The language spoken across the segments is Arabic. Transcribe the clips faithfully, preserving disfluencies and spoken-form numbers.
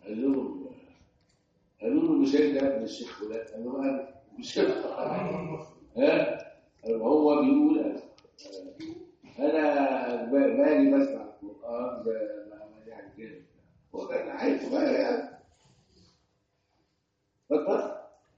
قال لهم قالوا له مش انت ابن الشيخ فلان؟ قال له انا مش ها هو بيقول انا انا بالي بسمع القران يعني كده وكان عايز بقى يعني اتفضل.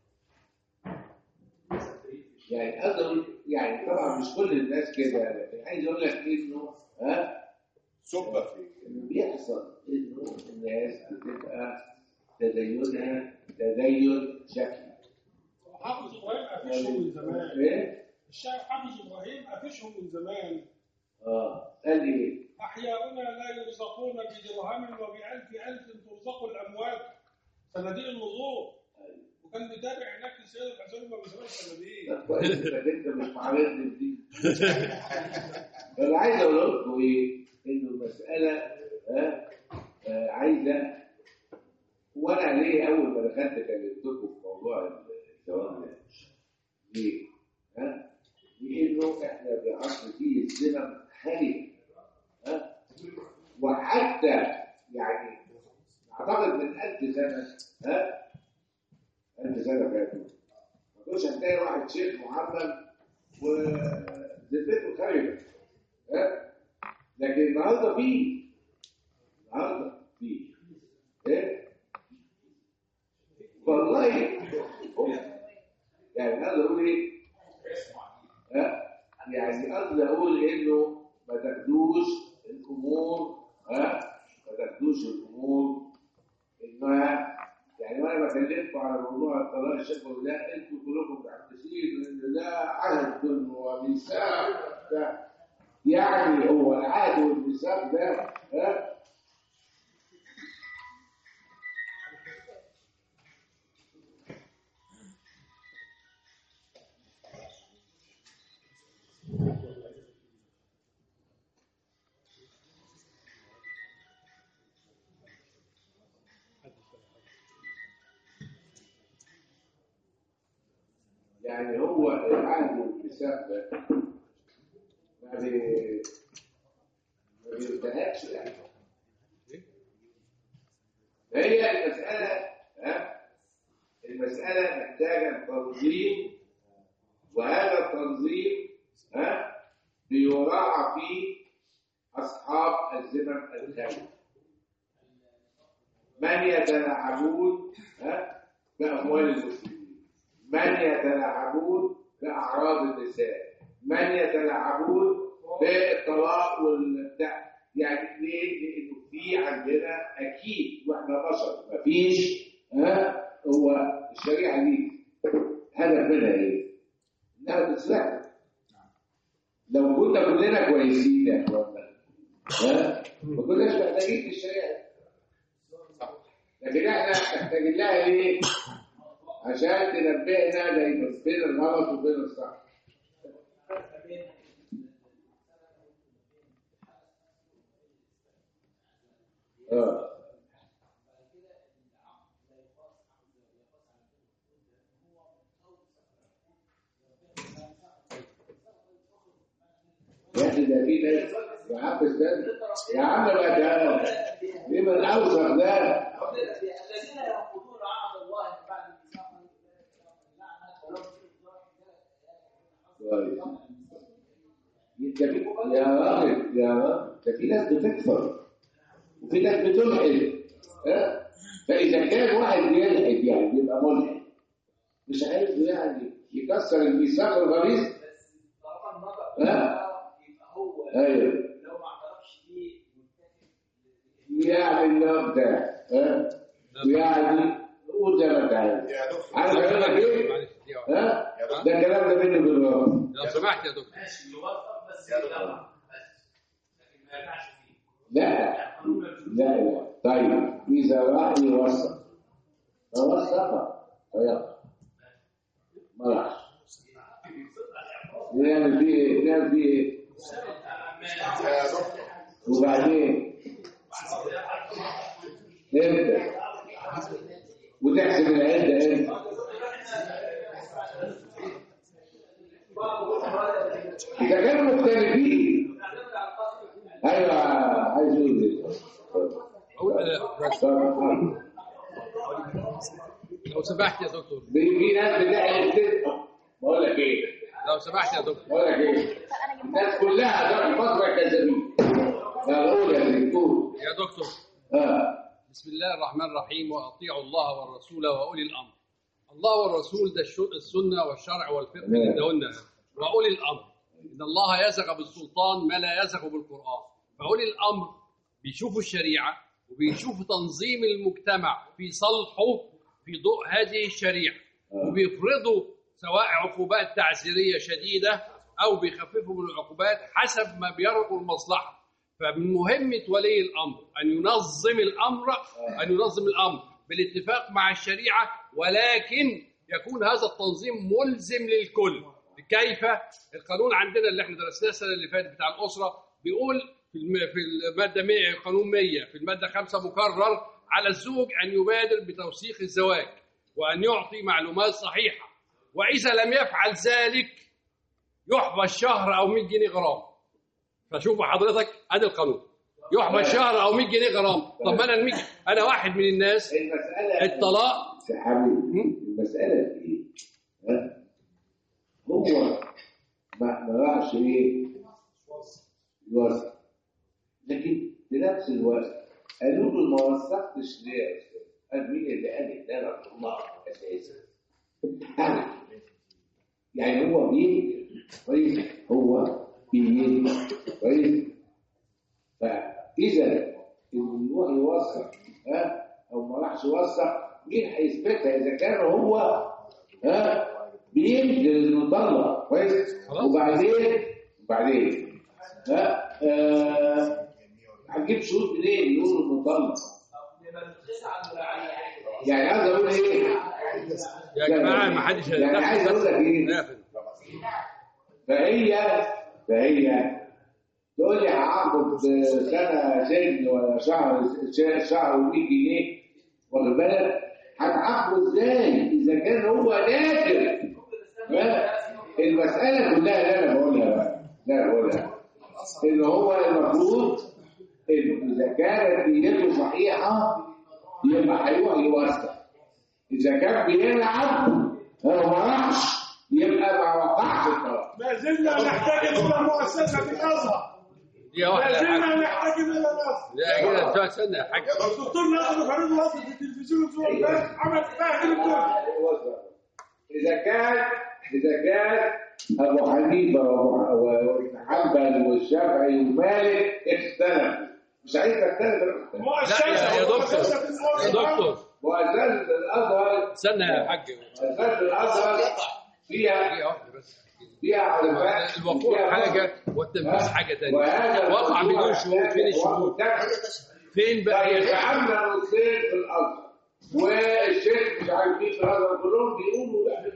يعني اقدر يعني طبعا مش كل الناس كده، لكن عايز اقول لك انه ها سبه انه بيحصل انه الناس بتبقى تدينها تدين شكلي. حافظ ابراهيم قافشهم من زمان. ايه؟ الشاعر حافظ ابراهيم قافشهم من زمان. اه قال ايه؟ احياؤنا لا يرزقون بدرهم وبألف ألف ترزق الاموات صناديق النظور. وكان بيتابع هناك السيد الحسين ما بيسمعش صناديق. كويس انك انت مش معارضني بدي. انا عايز اقول لكم ايه؟ انه المساله ها آه عايزه، وانا ليه اول ما دخلت كلمتكم في موضوع الثواب ده؟ ليه؟ ها؟ لانه احنا بعصر فيه الزنا خالي، ها؟ وحتى يعني اعتقد من ألف سنه ها؟ ألف سنه فاتوا ما كنتش هتلاقي واحد شيخ معمم وذمته خايبه، ها؟ لكن النهارده فيه النهارده فيه ايه؟ والله يعني اقدر اقول ايه؟ ها؟ يعني اقدر اقول انه ما تاخدوش الامور ها؟ ما تاخدوش الامور انها يعني وانا بكلمكم على موضوع الطلاق الشفوي ده انتوا كلكم متحمسين ان ده عهد وميثاق ده، يعني هو العهد والميثاق ده ها؟ يعني هو العهد والميثاق ده ما بي ما بينتهكش يعني. هي المسألة ها المسألة محتاجة تنظيم، وهذا التنظيم ها بيراعى فيه أصحاب الذمم الخالية من يتلاعبون ها بأموال المسلمين، من يتلاعبون بأعراض النساء، من يتلاعبون بالطلاق والبتاع. يعني ليه؟ لأنه في عندنا أكيد وإحنا بشر مفيش ها هو الشريعة دي هدف منها إيه؟ إنها تصلحنا. لو كنا كلنا كويسين يا إخوانا ها ما كناش محتاجين في الشريعة، لكن إحنا محتاجين لها إيه؟ عشان تنبهنا دايما بين الغلط وبين الصح. اه يا اخي ده في ناس يا عم استنى يا عم بقى ده ايه من الاوسخ ده الذين ينقضون عهد الله من بعد ميثاقه يا راجل يا راجل ده في ناس بتكفر وفي ناس بتلحد ها، فاذا كان واحد بيلحد يعني بيبقى ملحد مش عارف يعني يكسر الميثاق الغليظ بس طالما النظر يبقى هو ايوه لو ما اعترفش بيه يعني النوع ده ها يعني قول زي ما انت عايز. عارف اقول لك ايه؟ ها ده الكلام ده مني بالرغم لو سمحت يا دكتور ماشي يوفق بس يدعم لكن ما ينفعش فيه. لا لا لا طيب اذا راح يوثق فوثق فيقع ما راحش نعمل فيه ايه؟ نعمل فيه ايه؟ وبعدين امتى وتحسب العده امتى؟ اذا كانوا مختلفين ايوه عايز اقول ايه؟ لو سمحت يا دكتور. في ناس بتعمل كده. بقول لك ايه؟ لو سمحت يا دكتور. بقول لك ايه؟ الناس كلها ده فتره كذابين. قول يا دكتور. يا دكتور. اه بسم الله الرحمن الرحيم، واطيعوا الله والرسول واولي الامر. الله والرسول ده السنه والشرع والفقه اللي ادهولنا، واولي الامر ان الله يزغ بالسلطان ما لا يزغ بالقران. فاولي الامر بيشوفوا الشريعه وبيشوفوا تنظيم المجتمع في صلحه في ضوء هذه الشريعه، وبيفرضوا سواء عقوبات تعزيريه شديده او بيخففوا من العقوبات حسب ما بيرجو المصلحه. فمن مهمه ولي الامر ان ينظم الامر ان ينظم الامر بالاتفاق مع الشريعه، ولكن يكون هذا التنظيم ملزم للكل. كيف؟ القانون عندنا اللي احنا درسناه السنه اللي فاتت بتاع الاسره بيقول في في الماده مية قانون مية في الماده خمسة مكرر على الزوج ان يبادر بتوثيق الزواج وان يعطي معلومات صحيحه، واذا لم يفعل ذلك يحبس شهر او مئة جنيه غرامه. فشوفوا حضرتك ادي القانون، يحبس شهر او مئة جنيه غرامه. طب انا المية انا واحد من الناس المساله الطلاق يا حبيبي المساله في ايه؟ ها؟ هو ما ما راحش ايه؟ يوثق، لكن في نفس الوقت قالوا له ما وثقتش ليه يا استاذ؟ قال مين اللي قال ان انا الله اساسا؟ انا يعني هو بينكر كويس، هو بينكر كويس. فاذا اللي يروح يوثق ها او ما راحش يوثق، مين هيثبتها اذا كان هو ها بينكر انه طلع كويس؟ وبعدين وبعدين ها آه هتجيب شروط منين يقولوا انه طلع؟ يعني عايز اقول ايه؟ يا جماعه ما حدش يعني عايز اقول لك ايه؟ فهي فهي تقول لي هعاقب سنه سجن ولا شهر شهر ومية جنيه، واخد بالك؟ هتعاقبه ازاي اذا كان هو ناكر؟ المساله كلها اللي انا بقولها بقى اللي انا بقولها ان هو المفروض إن اذا كانت نيته صحيحه يبقى هيروح يوثق. اذا كان بيلعب وما راحش يبقى ما وقعش الطلاق. ما زلنا نحتاج الى مؤسسه الازهر. دي واحده ما زلنا نحتاج الى الازهر. لا كده انت استنى يا حاج. الدكتور ناصر فريد وصل في التلفزيون الاسبوع اللي فات عمل فاهم الدنيا. اذا كان اذا كان ابو حنيفه وابن حنبل والشافعي ومالك اختلفوا، مش عايز تختلف. لا يا يا دكتور يا دكتور مؤسسه الازهر استنى يا حاج. مؤسسه الازهر فيها دي واحده بس فيها علامات. الوقوع حاجه والتنفيذ حاجه ثانيه. وقع بدون شهود، فين الشهود؟ فين بقى؟ طيب عندنا نصين في الازهر والشيخ مش عارفين في الازهر كلهم بيقولوا لا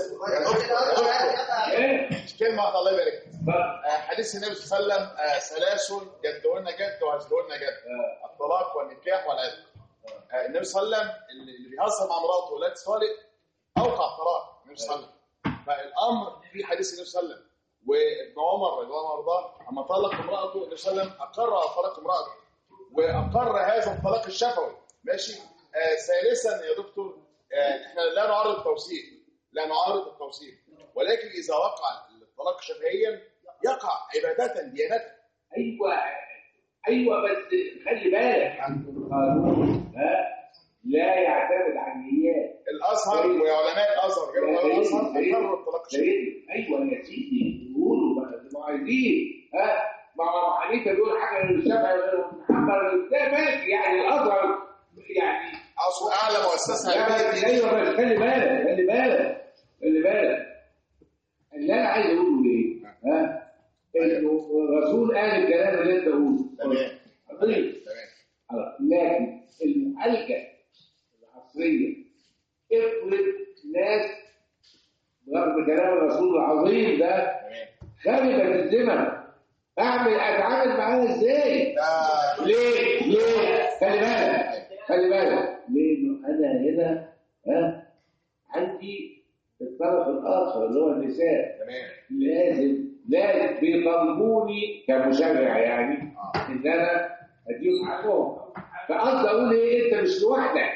ايه كلمه واحده الله يبارك فيك. حديث النبي صلى الله عليه وسلم ثلاث جدهن جد وهزلهن جد، الطلاق والنكاح والعتق. النبي صلى الله عليه وسلم اللي بيهزر مع مراته ولا تصالح اوقع الطلاق النبي صلى الله عليه وسلم. فالامر في حديث النبي صلى الله عليه وسلم، وابن عمر رضي الله عنه وارضاه اما طلق امراته النبي صلى الله عليه وسلم اقر طلاق امراته واقر هذا الطلاق الشفوي. ماشي. آه ثالثا يا دكتور، آه احنا لا نعارض التوثيق لا نعارض التوثيق ولكن اذا وقع الطلاق شفهيا يقع عبادة ديانة. ايوه ايوه بس خلي بالك القانون ها لا يعتمد على النيات. الازهر وعلماء الازهر غير علماء الازهر اقروا الطلاق الشفهي. ايوه يا سيدي بيقولوا ما عايزين ها مع حنيفه بيقول حاجه للشافعي غير محمد ده ماشي. يعني الازهر يعني اصل اعلى مؤسسه علميه. ايوه بس خلي بالك خلي بالك خلي بالك اللي انا عايز اقوله ايه؟ ها انه الرسول قال الكلام اللي انت قلته تمام تمام. لكن المعالجه العصريه افرض ناس رغم كلام الرسول العظيم ده خربت الزمن، اعمل اتعامل معاها ازاي؟ ليه؟ ليه؟ خلي بالك خلي بالك لانه انا هنا ها عندي الطرف الاخر اللي هو النساء. تمام. لازم لازم بيطالبوني كمشرع يعني ان انا اديهم حقهم. فقصدي اقول ايه؟ انت مش لوحدك.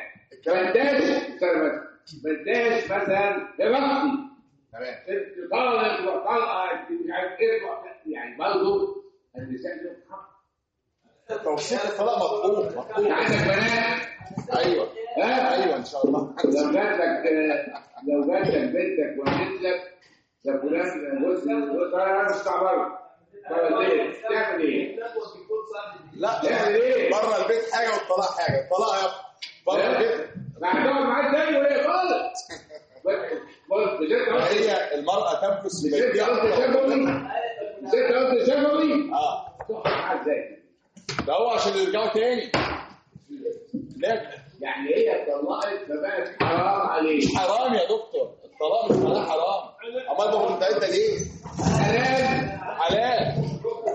ما اداش ما اداش مثلا لبختي تمام ست طالق وطلقه مش عارف ايه يعني برضه النساء لهم حق. توثيق الطلاق مطلوب مطلوب. عندك بنات ايوه ها ايوه ان شاء الله. لو جات لك لو جات لك بنتك وقالت لك يا فلان بص بص انا مستعبر تعمل ايه؟ لا تعمل ايه؟ بره البيت حاجه والطلاق حاجه. الطلاق يا بره البيت هتقعد معاه تاني وهي خالص. بص هي المراه تمكث في ست بيتها. قصد شفوي ست قصد شفوي اه تقعد معاه ازاي؟ ده هو عشان يرجعوا تاني. لا يعني هي اتطلقت فبقت حرام عليه. حرام يا دكتور. الطلاق مش معناه حرام. امال ما كنت انت ليه؟ حلال حلال.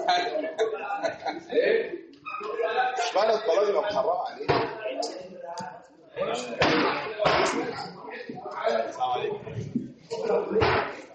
ايه؟ اشمعنى الطلاق يبقى محرم عليه؟ السلام عليكم.